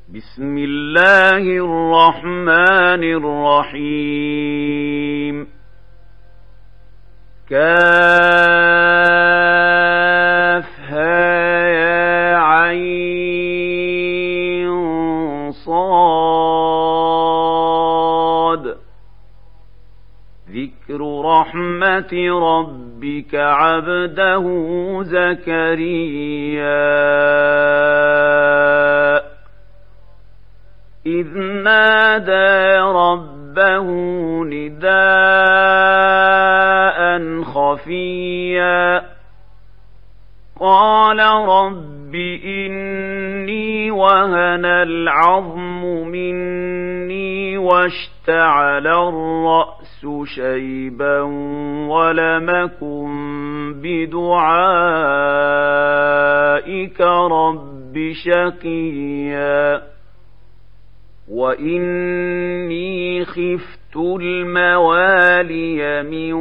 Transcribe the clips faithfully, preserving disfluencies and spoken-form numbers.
بسم الله الرحمن الرحيم كافها يا عين صاد ذكر رحمة ربك عبده زكريا إذ نادى ربه نداء خفيا قال رب إني وهن العظم مني واشتعل الرأس شيبا ولم أكن بدعائك رب شقيا وإني خفت الموالي من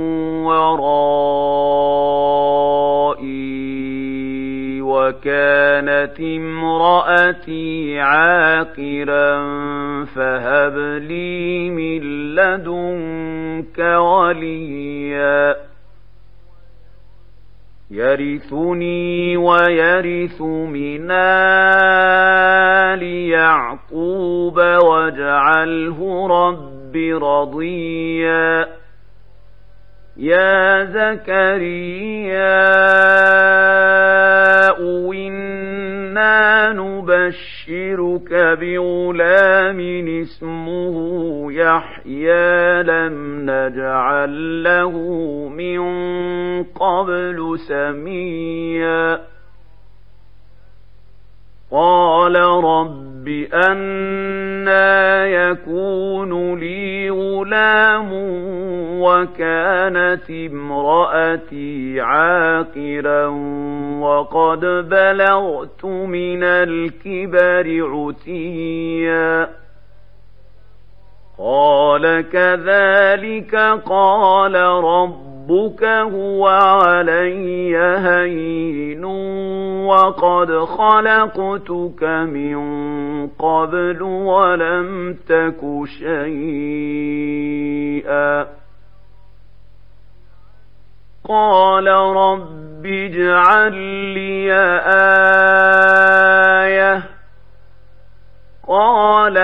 ورائي وكانت امرأتي عاقرا فهب لي من لدنك وليا يرثني ويرث من آل يعقوب واجعله رب رضيا يا زكريا إنا نبشرك بغلام اسمه يحيى لم نجعل له من قبل سميا قال رب أنى يكون لي غلام وكانت امرأتي عاقرا وقد بلغت من الكبر عتيا قال كذلك قال ربك هو علي هين وقد خلقتك من قبل ولم تك شيئا قال رب اجعل لي آية قال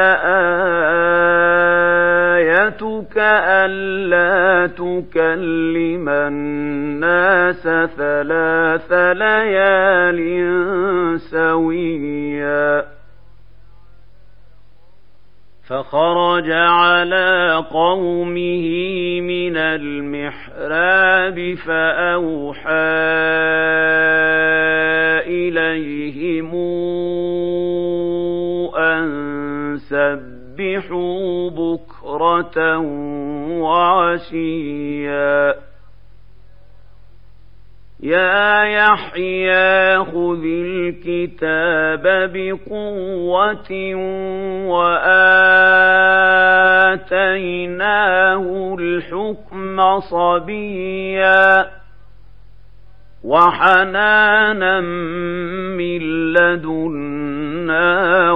آيتك ألا تكلم الناس ثلاث ليال سويا فخرج على قومه من المحراب فأوحى إليهم أن سبحوا بكرة وعشيا يا يحيى خذ الكتاب بقوة وآتيناه الحكم صبيا وحنانا من لدنا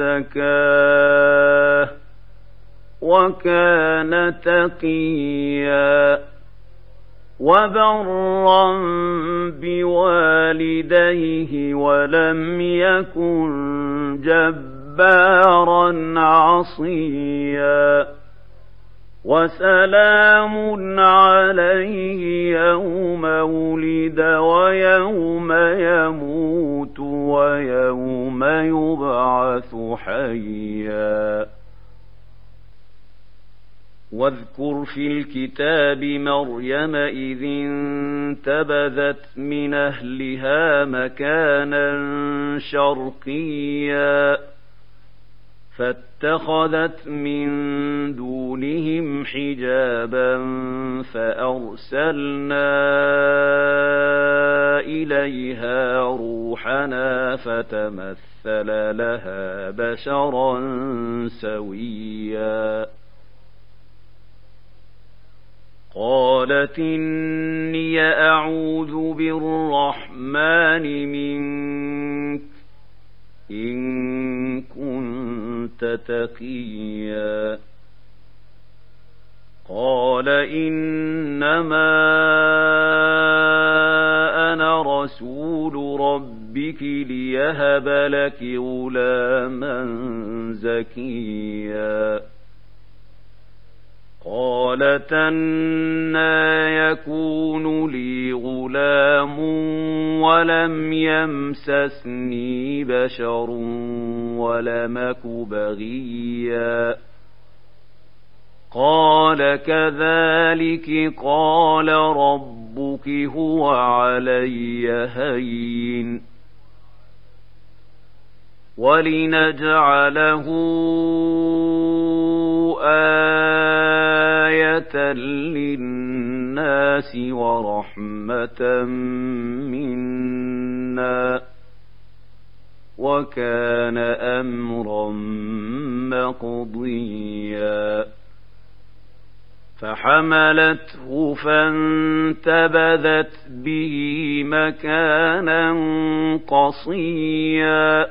وزكاه وكان تقيا وبرا بوالديه ولم يكن جبارا عصيا وسلام عليه يوم ولد ويوم يموت ويوم يبعث حيا واذكر في الكتاب مريم إذ انتبذت من أهلها مكانا شرقيا فاتخذت من دونهم حجابا فأرسلنا إليها روحنا فتمثل لها بشرا سويا قالت إني أعوذ بالرحمن منك إن كنت تقيا قال إنما أنا رسول ربك ليهب لك غلاما زكيا قالت أنى يكون لي غلام ولم يمسسني بشر ولم أك بغيا قال كذلك قال ربك هو علي هين ولنجعله آية للناس ورحمة منا وكان أمرا مقضيا فحملته فانتبذت به مكانا قصيا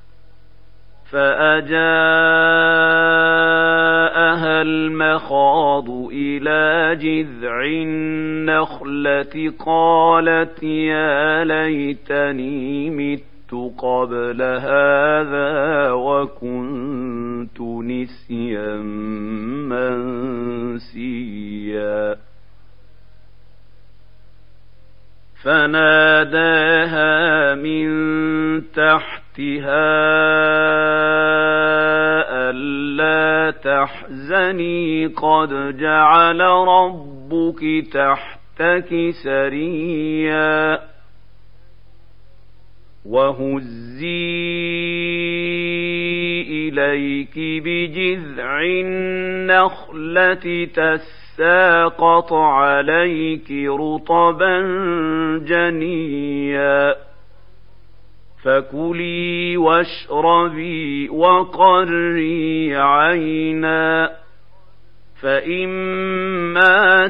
فأجاءها المخاض إلى جذع النخلة قالت يا ليتني مت قبل هذا وكنت نسيا منسيا فناداها من تحتها ألا تحزني قد جعل ربك تحتك سريا وهزي إليك بجذع النخلة تساقط عليك رطبا جنيا فكلي واشربي وقري عينا فإما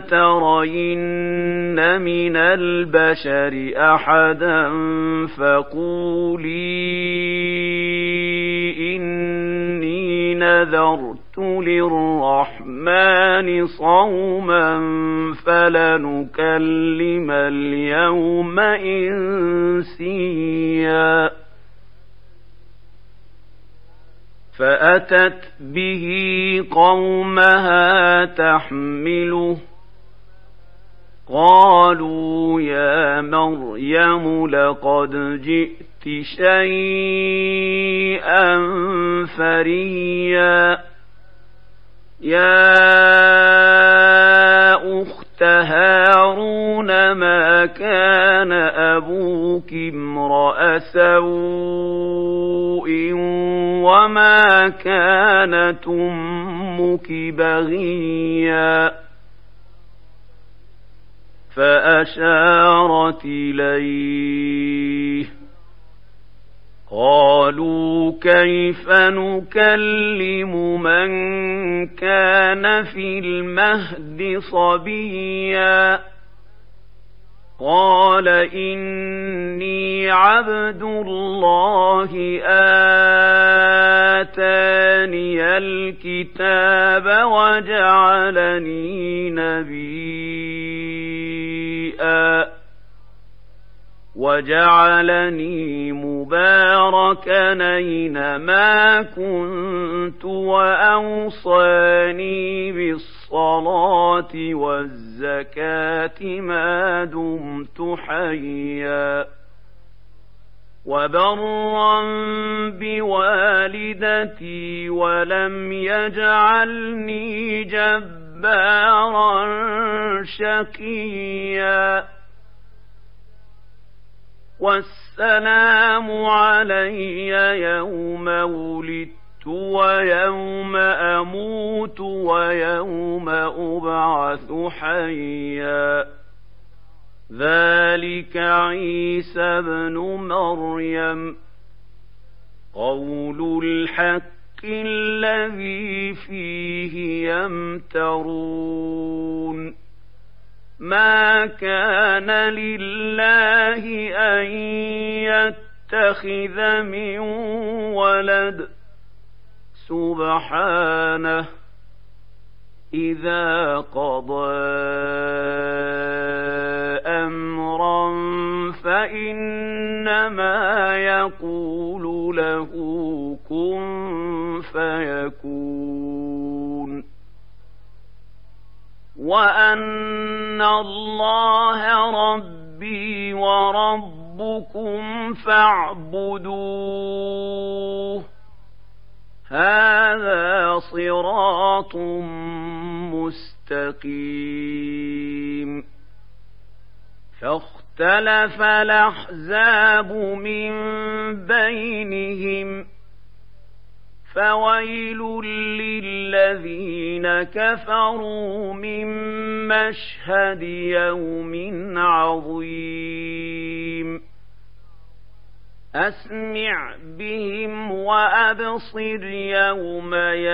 ترين من البشر أحدا فقولي إني نذرت للرحمن صوما فلنكلم اليوم إنسيا فأتت به قومها تحمله قالوا يا مريم لقد جئت شيئا فريا يا أخت هارون ما كان أبوك امرأ سوء وما كانت أمك بغيا فأشارت إليه قالوا كيف نكلم من كان في المهد صبيا قال إني عبد الله آتاني الكتاب وجعلني نبيا وجعلني مباركا أينما كنت وأوصاني بالصلاة والزكاة ما دمت حيا وبرا بوالدتي ولم يجعلني جبارا شقيا والسلام علي يوم ولدت ويوم أموت ويوم أبعث حيا ذلك عيسى ابن مريم قول الحق الذي فيه يمترون ما كان لله أن يتخذ من ولد سبحانه إذا قضى أمرا فإنما يقول له كن فيكون وأن الله ربي وربكم فاعبدوه هذا صراط مستقيم فاختلف الأحزاب من بينهم فويل للذين كفروا من مشهد يوم عظيم أسمع بهم وأبصر يوم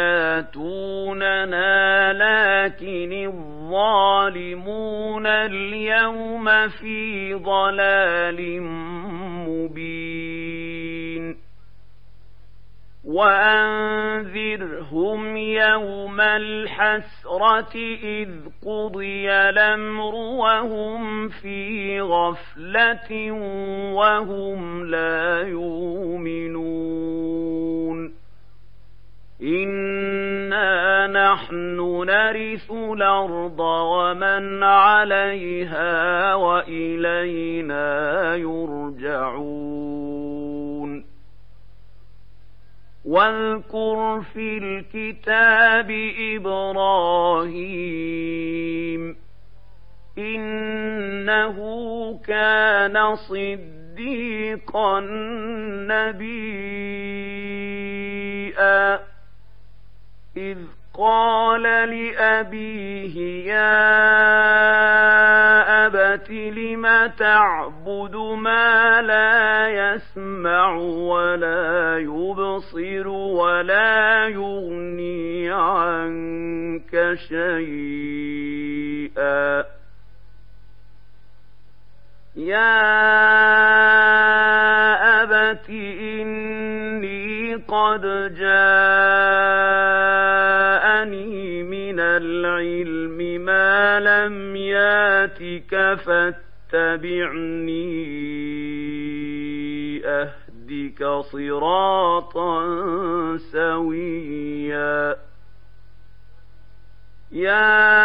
ياتوننا لكن الظالمون اليوم في ضلال مبين وأنذرهم يوم الحسرة إذ قضي الأمر وهم في غفلة وهم لا يؤمنون إنا نحن نرث الأرض ومن عليها وإلينا يرجعون واذكر في الكتاب إبراهيم إنه كان صديقا نبيا إذ قال لأبيه يا أبت لم تعبد ما لا يسمع ولا يبصر ولا يغني عنك شيئا يا أبت إني قد جاءني من العلم ما لم ياتك فاتبعني أهدك صراطا سويا يا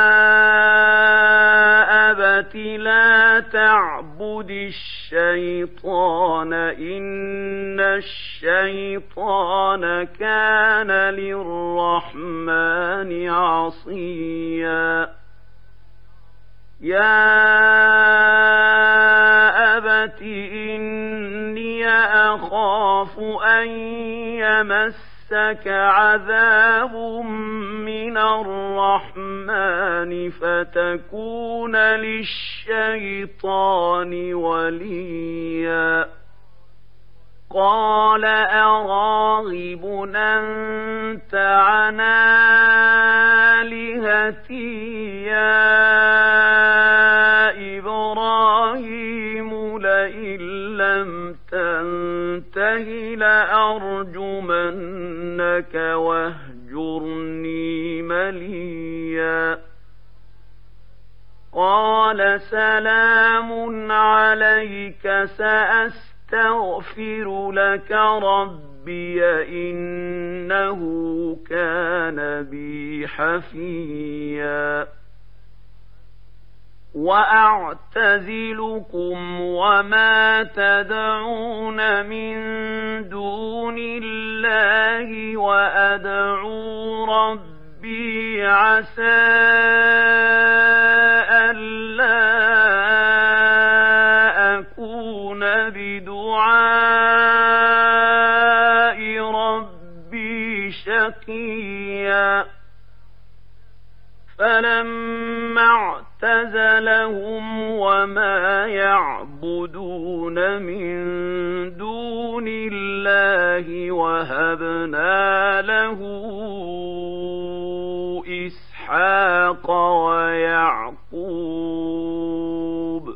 أبت لا تعبد الشيطان إن الشيطان كان للرحمن عصيا يا أبت إني أخاف أن يمسك عذاب من الرحمن فتكون للشيطان وليا قال أراغب أنت عن آلهتي يا إبراهيم لئن لم تنته لأرجمنك واهجرني مليا قال سلام عليك سأستغفر لك ربي إنه كان بي حفيا وأعتزلكم وما تدعون من دون الله وأدعو ربي عسى ألا أكون بدعاء ربي شقيا فلما اعتزلهم وما يعبدون من دون الله وهبنا له إسحاق ويعقوب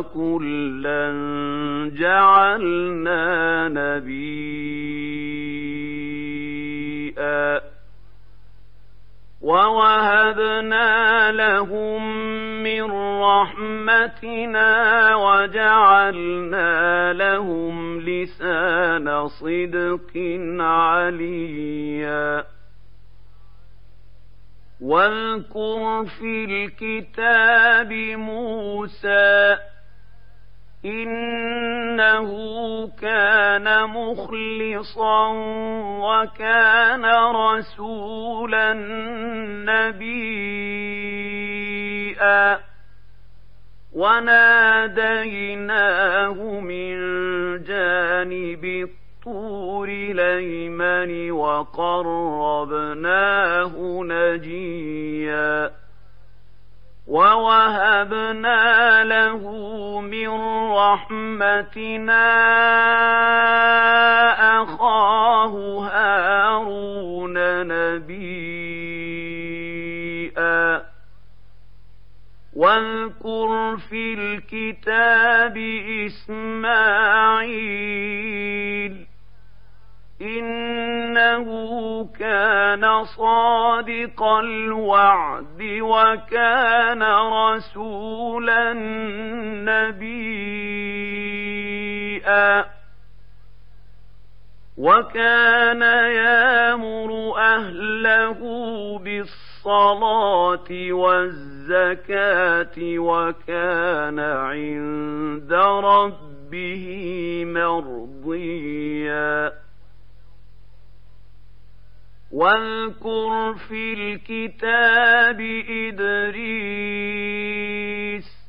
وكلا جعلنا نبيا ووهبنا لهم من رحمتنا وجعلنا لهم لسان صدق عليا واذكر في الكتاب موسى إنه كان مخلصا وكان رسولا نبيا وناديناه من جانب الطور الأيمن وقربناه نجيا ووهبنا له من رحمتنا أخاه هارون نبيا واذكر في الكتاب إسماعيل إنه كان صادق الوعد وكان رسولا نبيا وكان يأمر أهله بالصلاة والزكاة وكان عند ربه مرضيا واذكر في الكتاب إدريس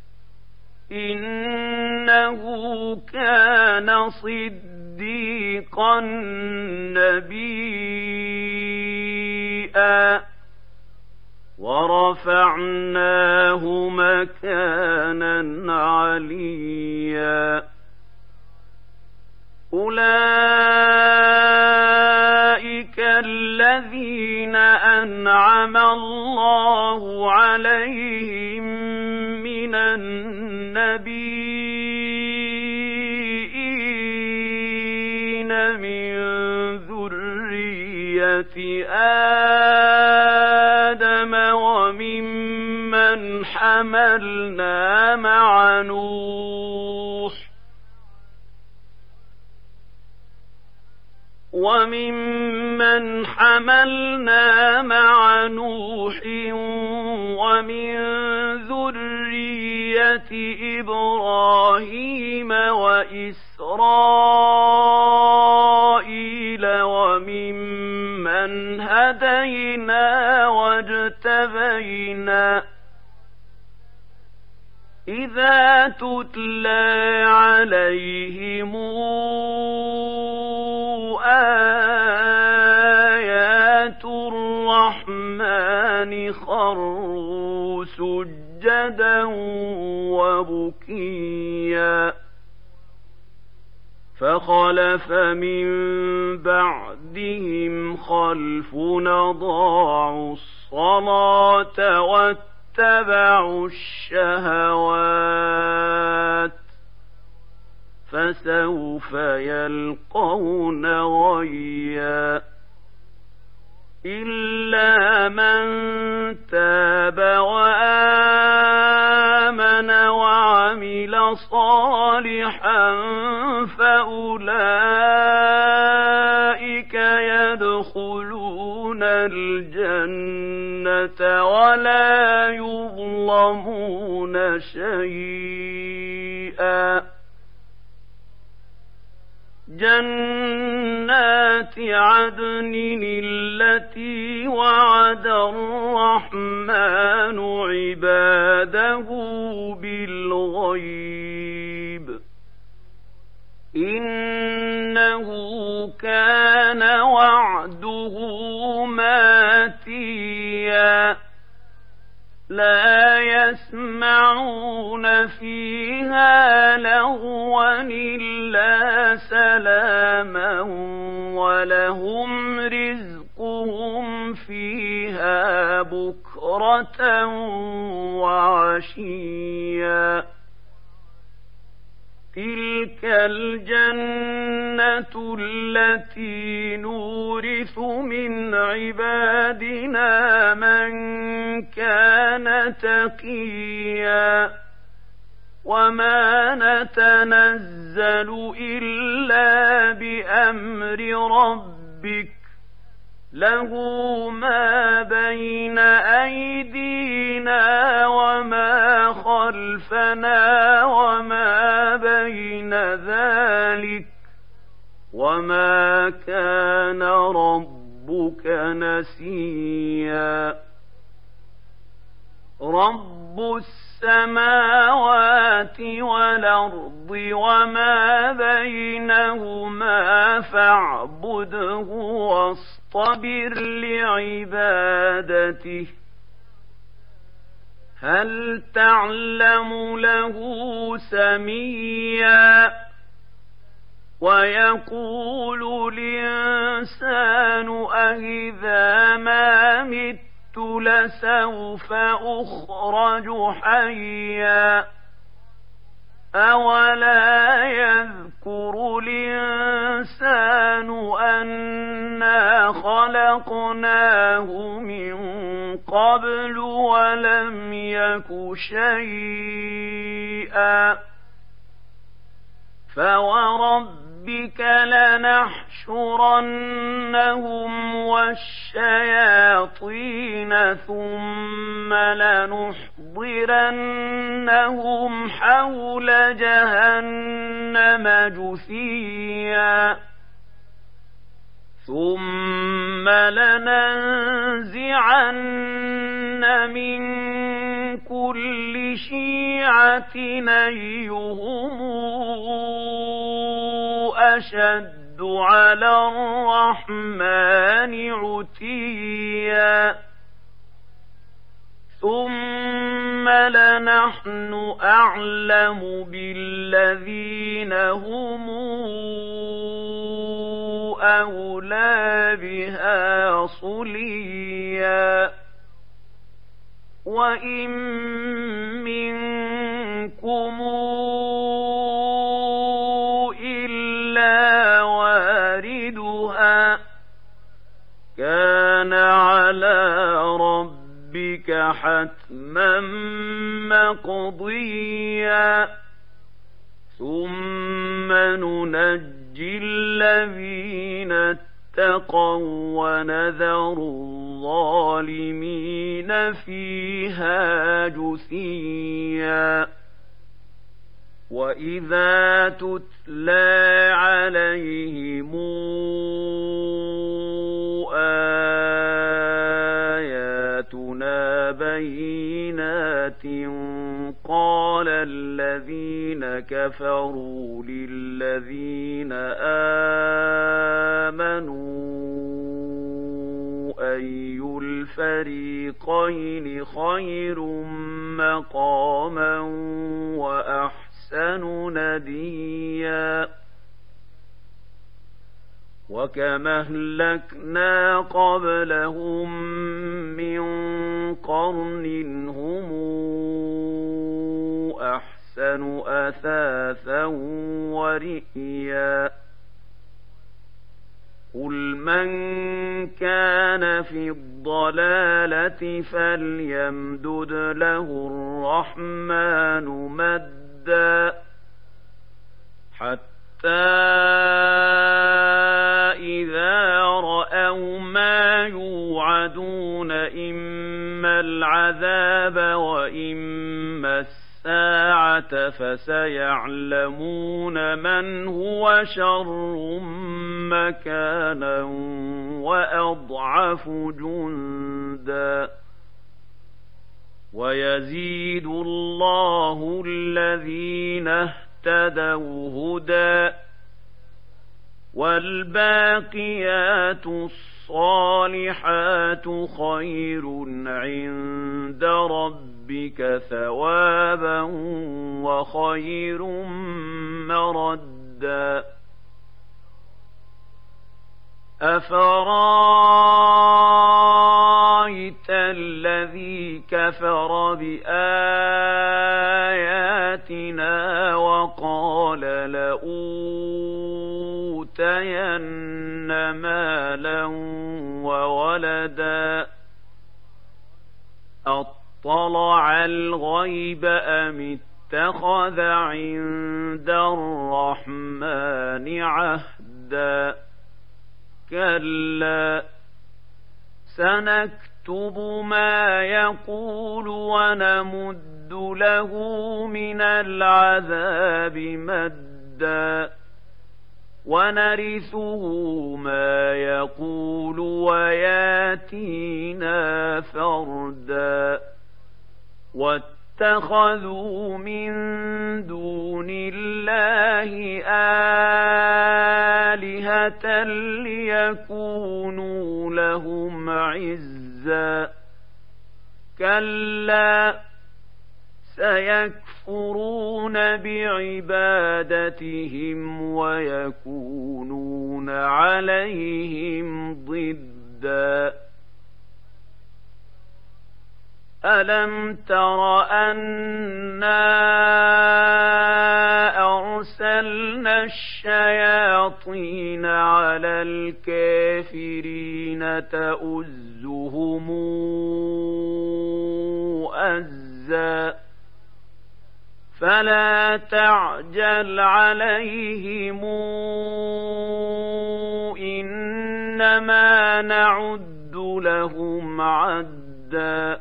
إنه كان صديقا نبيا ورفعناه مكانا عليا أولئك الذين أنعم الله عليهم من النبيين من ذرية آدم وممن حملنا مع نوح وممن حملنا مع نوح ومن ذرية إبراهيم وإسرائيل وممن هدينا واجتبينا إذا تتلى عليهم آيات الرحمن خروا سجدا وبكيا فخلف من بعدهم خلف أضاعوا الصلاة واتبعوا الشهوات فسوف يلقون غيا إلا من تاب وآمن وعمل صالحا فأولئك يدخلون الجنة ولا يظلمون شيئا جنات عدن التي وعد الرحمن عباده بالغيب إنه كان وعده ماتيا لا يسمعون فيها لغوا إلا سلاما ولهم رزقهم فيها بكرة وعشيا تلك الجنة التي نورث من عبادنا من كان تقيا وما نتنزل إلا بأمر ربك له ما بين أيدينا وما خلفنا وما بين ذلك وما كان ربك نسيا رب السماوات والأرض وما بينهما فاعبده واصطبر لعبادته هل تعلم له سميا ويقول الإنسان أإذا ما مت لسوف أخرج حيا أولا يذكر الإنسان أنا خلقناه من قبل ولم يك شيئا فوربك لنحشرنهم والشياطين ثم لنحضرنهم حول جهنم جثيا ثم لننزعن من كل شيعة أيهم أشد على الرحمن عتيا ثم لنحن أعلم بالذين هم أولى بها صليا وإن منكم إلا واردها كان على ربك حتما مقضيا ثم ننجي الذين اتقوا ونذر الظالمين فيها جثيا وإذا تتلى عليهم آياتنا بينات قال الذين كفروا للذين آمنوا أي الفريقين خير مقاما وأحسن نديا وكما أهلكنا قبلهم من قرن هم أحسن أثاثا ورئيا قل من كان في الضلالة فليمدد له الرحمن مدا حتى إذا رأوا ما يوعدون إما العذاب وإما الساعة فسيعلمون من هو شر مكانا وأضعف جندا ويزيد الله الذين اهتدوا هدى والباقيات الصالحات خير عند ربك ثوابا وخير مردا أفرايت الذي كفر بآياتنا وقال وقال لأوتين مالا وولدا أطلع الغيب أم اتخذ عند الرحمن عهدا كلا سنكتب ما يقول ونمد له من العذاب مدا ونرثه ما يقول وياتينا فردا واتخذوا من دون الله آلهة ليكونوا لهم عزا كلا سيكفرون بعبادتهم ويكونون عليهم ضدا ألم تر أنا أرسلنا الشياطين على الكافرين تؤزهم أزا فلا تعجل عليهم إنما نعد لهم عدا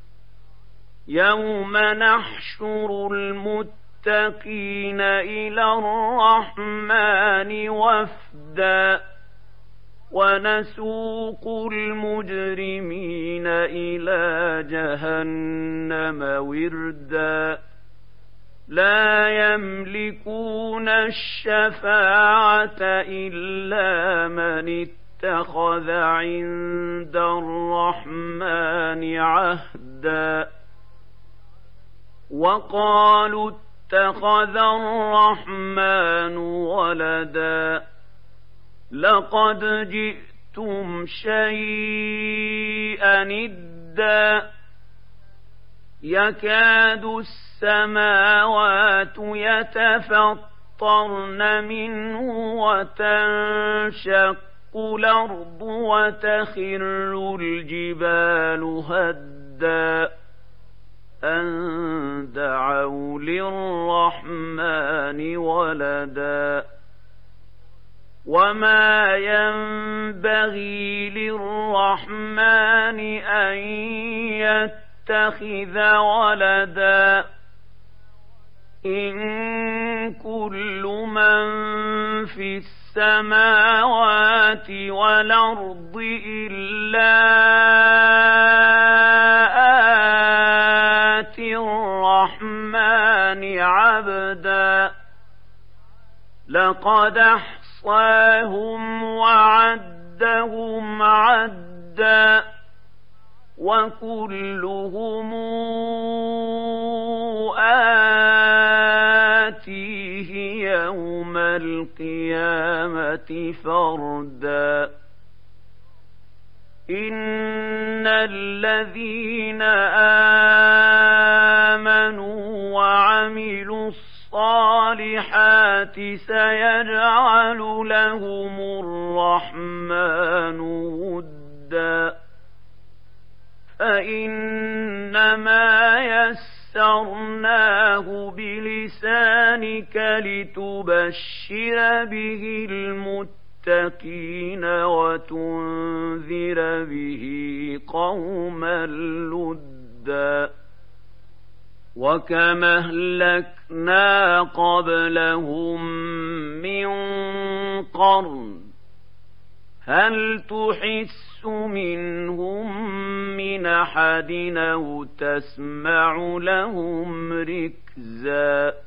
يوم نحشر المتقين إلى الرحمن وفدا ونسوق المجرمين إلى جهنم وردا لا يملكون الشفاعة إلا من اتخذ عند الرحمن عهدا وقالوا اتخذ الرحمن ولدا لقد جئتم شيئا إدا يكاد السماوات يتفطرن منه وتنشق الأرض وتخر الجبال هدا أن دعوا للرحمن ولدا وما ينبغي للرحمن أن يتخذ ولدا إن كل من في السماوات والأرض إلا آتي الرحمن عبدا لقد أحصاهم وعدهم عدا وكلهم آتيه يوم القيامة فردا إن الذين آمنوا وعملوا الصالحات سيجعل لهم الرحمن ودا فإنما يسرناه بلسانك لتبشر به المتقين وتنذر به قوما لدا وكما أهلكنا قبلهم من قرن هل تحس منهم من أحد أو تسمع لهم ركزا